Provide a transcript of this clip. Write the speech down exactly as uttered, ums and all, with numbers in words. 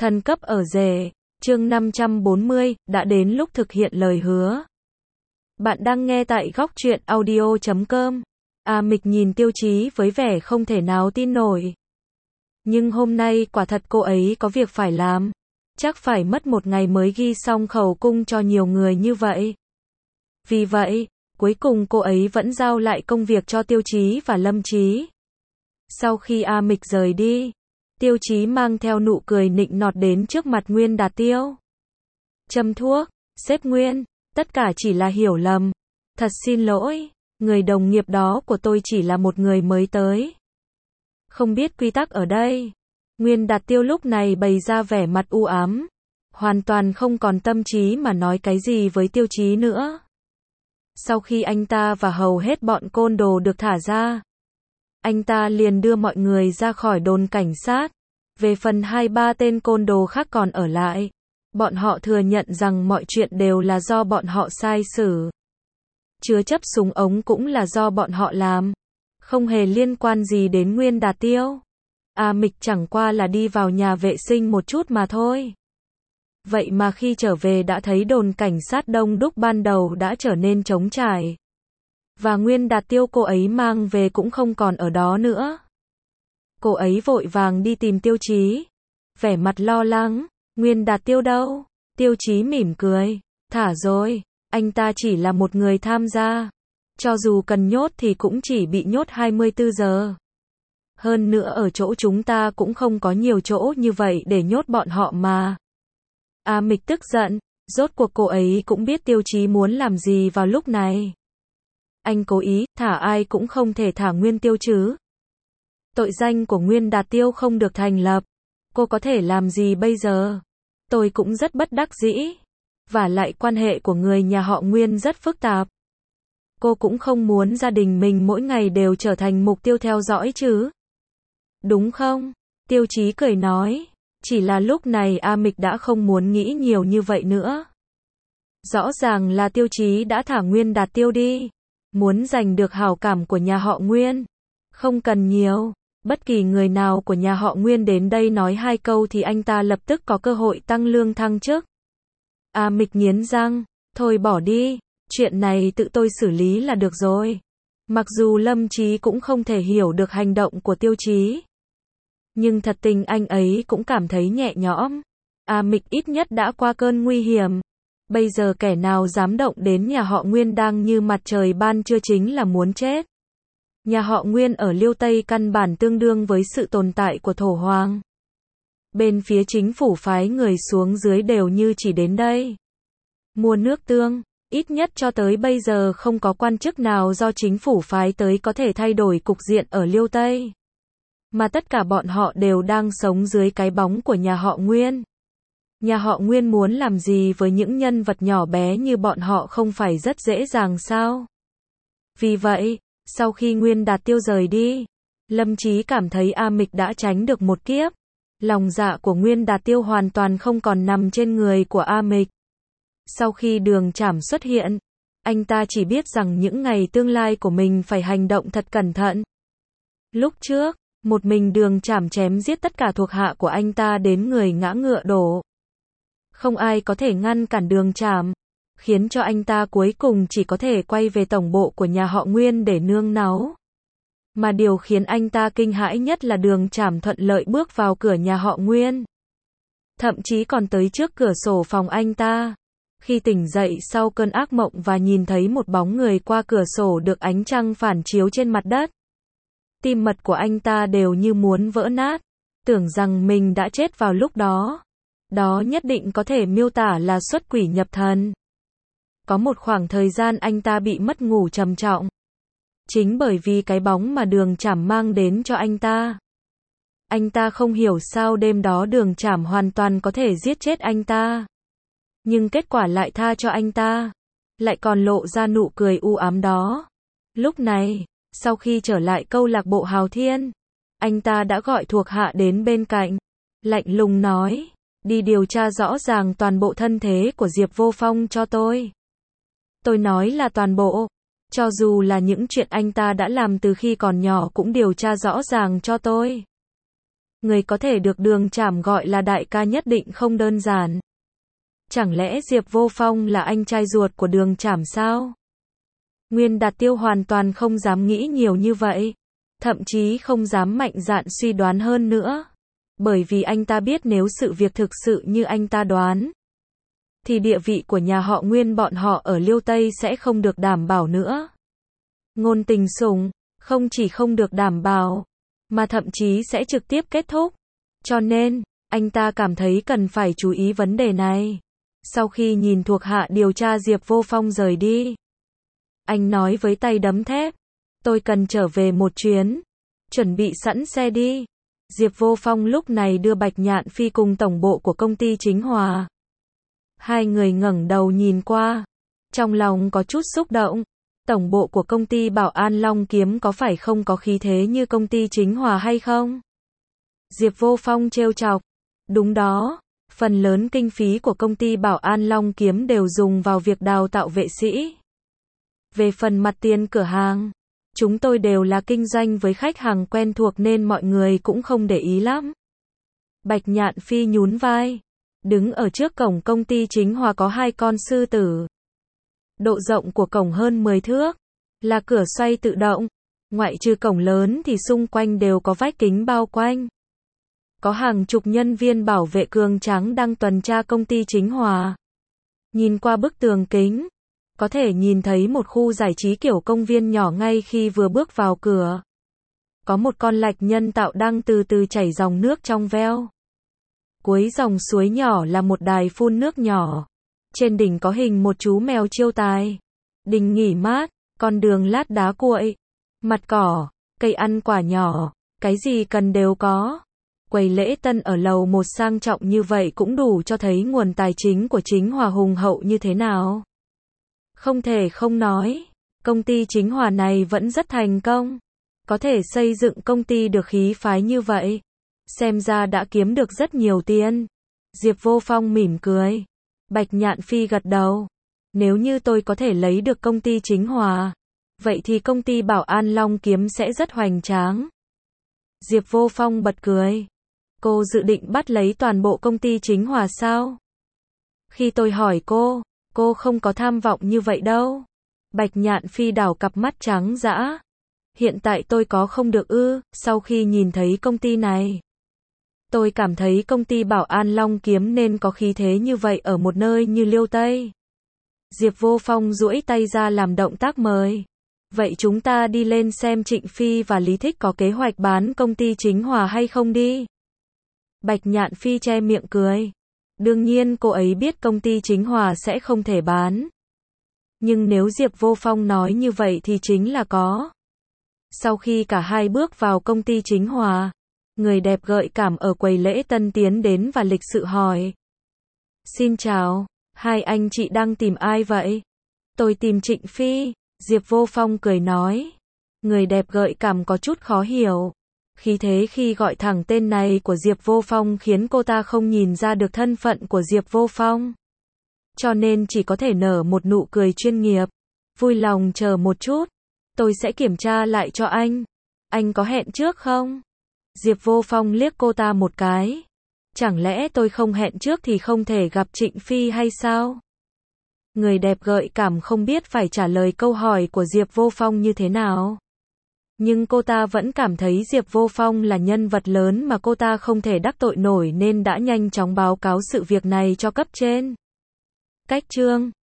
Thần cấp ở rể, chương năm trăm bốn mươi, đã đến lúc thực hiện lời hứa. Bạn đang nghe tại góc truyện audio chấm com. A Mịch nhìn Tiêu Chí với vẻ không thể nào tin nổi. Nhưng hôm nay quả thật cô ấy có việc phải làm. Chắc phải mất một ngày mới ghi xong khẩu cung cho nhiều người như vậy. Vì vậy, cuối cùng cô ấy vẫn giao lại công việc cho Tiêu Chí và Lâm Chí. Sau khi A Mịch rời đi, Tiêu Chí mang theo nụ cười nịnh nọt đến trước mặt Nguyên Đạt Tiêu. Châm thuốc, sếp Nguyên, tất cả chỉ là hiểu lầm. Thật xin lỗi, người đồng nghiệp đó của tôi chỉ là một người mới tới. Không biết quy tắc ở đây. Nguyên Đạt Tiêu lúc này bày ra vẻ mặt u ám. Hoàn toàn không còn tâm trí mà nói cái gì với Tiêu Chí nữa. Sau khi anh ta và hầu hết bọn côn đồ được thả ra, anh ta liền đưa mọi người ra khỏi đồn cảnh sát. Về phần hai ba tên côn đồ khác còn ở lại, bọn họ thừa nhận rằng mọi chuyện đều là do bọn họ sai xử. Chứa chấp súng ống cũng là do bọn họ làm, không hề liên quan gì đến Nguyên Đạt Tiêu. A Mịch chẳng qua là đi vào nhà vệ sinh một chút mà thôi. Vậy mà khi trở về đã thấy đồn cảnh sát đông đúc ban đầu đã trở nên trống trải. Và Nguyên Đạt Tiêu cô ấy mang về cũng không còn ở đó nữa. Cô ấy vội vàng đi tìm Tiêu Chí. Vẻ mặt lo lắng, Nguyên Đạt Tiêu đâu? Tiêu Chí mỉm cười, thả rồi, anh ta chỉ là một người tham gia. Cho dù cần nhốt thì cũng chỉ bị nhốt hai mươi tư giờ. Hơn nữa ở chỗ chúng ta cũng không có nhiều chỗ như vậy để nhốt bọn họ mà. A Mịch tức giận, rốt cuộc cô ấy cũng biết Tiêu Chí muốn làm gì vào lúc này. Anh cố ý, thả ai cũng không thể thả Nguyên Tiêu chứ. Tội danh của Nguyên Đạt Tiêu không được thành lập. Cô có thể làm gì bây giờ? Tôi cũng rất bất đắc dĩ. Và lại quan hệ của người nhà họ Nguyên rất phức tạp. Cô cũng không muốn gia đình mình mỗi ngày đều trở thành mục tiêu theo dõi chứ. Đúng không? Tiêu Chí cười nói. Chỉ là lúc này A Mịch đã không muốn nghĩ nhiều như vậy nữa. Rõ ràng là Tiêu Chí đã thả Nguyên Đạt Tiêu đi. Muốn giành được hảo cảm của nhà họ Nguyên. Không cần nhiều. Bất kỳ người nào của nhà họ Nguyên đến đây nói hai câu thì anh ta lập tức có cơ hội tăng lương thăng chức. A Mịch nghiến răng, thôi bỏ đi, chuyện này tự tôi xử lý là được rồi. Mặc dù Lâm Chí cũng không thể hiểu được hành động của Tiêu Chí. Nhưng thật tình anh ấy cũng cảm thấy nhẹ nhõm. A Mịch ít nhất đã qua cơn nguy hiểm. Bây giờ kẻ nào dám động đến nhà họ Nguyên đang như mặt trời ban trưa chính là muốn chết. Nhà họ Nguyên ở Liêu Tây căn bản tương đương với sự tồn tại của thổ hoàng. Bên phía chính phủ phái người xuống dưới đều như chỉ đến đây mua nước tương, ít nhất cho tới bây giờ không có quan chức nào do chính phủ phái tới có thể thay đổi cục diện ở Liêu Tây. Mà tất cả bọn họ đều đang sống dưới cái bóng của nhà họ Nguyên. Nhà họ Nguyên muốn làm gì với những nhân vật nhỏ bé như bọn họ không phải rất dễ dàng sao? Vì vậy, sau khi Nguyên Đạt Tiêu rời đi, Lâm Chí cảm thấy A Mịch đã tránh được một kiếp. Lòng dạ của Nguyên Đạt Tiêu hoàn toàn không còn nằm trên người của A Mịch. Sau khi Đường Trảm xuất hiện, anh ta chỉ biết rằng những ngày tương lai của mình phải hành động thật cẩn thận. Lúc trước, một mình Đường Trảm chém giết tất cả thuộc hạ của anh ta đến người ngã ngựa đổ. Không ai có thể ngăn cản Đường Trảm, khiến cho anh ta cuối cùng chỉ có thể quay về tổng bộ của nhà họ Nguyên để nương náu. Mà điều khiến anh ta kinh hãi nhất là Đường Trảm thuận lợi bước vào cửa nhà họ Nguyên. Thậm chí còn tới trước cửa sổ phòng anh ta. Khi tỉnh dậy sau cơn ác mộng và nhìn thấy một bóng người qua cửa sổ được ánh trăng phản chiếu trên mặt đất. Tim mật của anh ta đều như muốn vỡ nát. Tưởng rằng mình đã chết vào lúc đó. Đó nhất định có thể miêu tả là xuất quỷ nhập thần. Có một khoảng thời gian anh ta bị mất ngủ trầm trọng. Chính bởi vì cái bóng mà Đường Trảm mang đến cho anh ta. Anh ta không hiểu sao đêm đó Đường Trảm hoàn toàn có thể giết chết anh ta. Nhưng kết quả lại tha cho anh ta. Lại còn lộ ra nụ cười u ám đó. Lúc này, sau khi trở lại câu lạc bộ Hào Thiên, anh ta đã gọi thuộc hạ đến bên cạnh. Lạnh lùng nói, đi điều tra rõ ràng toàn bộ thân thế của Diệp Vô Phong cho tôi. Tôi nói là toàn bộ. Cho dù là những chuyện anh ta đã làm từ khi còn nhỏ cũng điều tra rõ ràng cho tôi. Người có thể được Đường Trảm gọi là đại ca nhất định không đơn giản. Chẳng lẽ Diệp Vô Phong là anh trai ruột của Đường Trảm sao? Nguyên Đạt Tiêu hoàn toàn không dám nghĩ nhiều như vậy. Thậm chí không dám mạnh dạn suy đoán hơn nữa. Bởi vì anh ta biết nếu sự việc thực sự như anh ta đoán, thì địa vị của nhà họ Nguyên bọn họ ở Liêu Tây sẽ không được đảm bảo nữa. Ngôn Tình Sủng, không chỉ không được đảm bảo, mà thậm chí sẽ trực tiếp kết thúc. Cho nên, anh ta cảm thấy cần phải chú ý vấn đề này. Sau khi nhìn thuộc hạ điều tra Diệp Vô Phong rời đi, anh nói với tay đấm thép, tôi cần trở về một chuyến, chuẩn bị sẵn xe đi. Diệp Vô Phong lúc này đưa Bạch Nhạn Phi cùng tổng bộ của công ty Chính Hòa. Hai người ngẩng đầu nhìn qua, trong lòng có chút xúc động. Tổng bộ của công ty Bảo An Long Kiếm có phải không có khí thế như công ty Chính Hòa hay không? Diệp Vô Phong trêu chọc. Đúng đó, phần lớn kinh phí của công ty Bảo An Long Kiếm đều dùng vào việc đào tạo vệ sĩ. Về phần mặt tiền cửa hàng, chúng tôi đều là kinh doanh với khách hàng quen thuộc nên mọi người cũng không để ý lắm. Bạch Nhạn Phi nhún vai. Đứng ở trước cổng công ty Chính Hòa có hai con sư tử. Độ rộng của cổng hơn mười thước. Là cửa xoay tự động. Ngoại trừ cổng lớn thì xung quanh đều có vách kính bao quanh. Có hàng chục nhân viên bảo vệ cường tráng đang tuần tra công ty Chính Hòa. Nhìn qua bức tường kính, có thể nhìn thấy một khu giải trí kiểu công viên nhỏ ngay khi vừa bước vào cửa. Có một con lạch nhân tạo đang từ từ chảy dòng nước trong veo. Cuối dòng suối nhỏ là một đài phun nước nhỏ. Trên đỉnh có hình một chú mèo chiêu tài. Đình nghỉ mát, con đường lát đá cuội, mặt cỏ, cây ăn quả nhỏ, cái gì cần đều có. Quầy lễ tân ở lầu một sang trọng như vậy cũng đủ cho thấy nguồn tài chính của Chính Hòa hùng hậu như thế nào. Không thể không nói, công ty Chính Hòa này vẫn rất thành công. Có thể xây dựng công ty được khí phái như vậy, xem ra đã kiếm được rất nhiều tiền. Diệp Vô Phong mỉm cười. Bạch Nhạn Phi gật đầu. Nếu như tôi có thể lấy được công ty Chính Hòa, vậy thì công ty Bảo An Long Kiếm sẽ rất hoành tráng. Diệp Vô Phong bật cười. Cô dự định bắt lấy toàn bộ công ty Chính Hòa sao? Khi tôi hỏi cô, cô không có tham vọng như vậy đâu. Bạch Nhạn Phi đảo cặp mắt trắng dã. Hiện tại tôi có không được ư, sau khi nhìn thấy công ty này. Tôi cảm thấy công ty Bảo An Long Kiếm nên có khí thế như vậy ở một nơi như Liêu Tây. Diệp Vô Phong duỗi tay ra làm động tác mời. Vậy chúng ta đi lên xem Trịnh Phi và Lý Thích có kế hoạch bán công ty Chính Hòa hay không đi. Bạch Nhạn Phi che miệng cười. Đương nhiên cô ấy biết công ty Chính Hòa sẽ không thể bán. Nhưng nếu Diệp Vô Phong nói như vậy thì chính là có. Sau khi cả hai bước vào công ty Chính Hòa, người đẹp gợi cảm ở quầy lễ tân tiến đến và lịch sự hỏi. Xin chào, hai anh chị đang tìm ai vậy? Tôi tìm Trịnh Phi, Diệp Vô Phong cười nói. Người đẹp gợi cảm có chút khó hiểu. Khí thế khi gọi thẳng tên này của Diệp Vô Phong khiến cô ta không nhìn ra được thân phận của Diệp Vô Phong. Cho nên chỉ có thể nở một nụ cười chuyên nghiệp. Vui lòng chờ một chút. Tôi sẽ kiểm tra lại cho anh. Anh có hẹn trước không? Diệp Vô Phong liếc cô ta một cái. Chẳng lẽ tôi không hẹn trước thì không thể gặp Trịnh Phi hay sao? Người đẹp gợi cảm không biết phải trả lời câu hỏi của Diệp Vô Phong như thế nào. Nhưng cô ta vẫn cảm thấy Diệp Vô Phong là nhân vật lớn mà cô ta không thể đắc tội nổi nên đã nhanh chóng báo cáo sự việc này cho cấp trên. Cách chương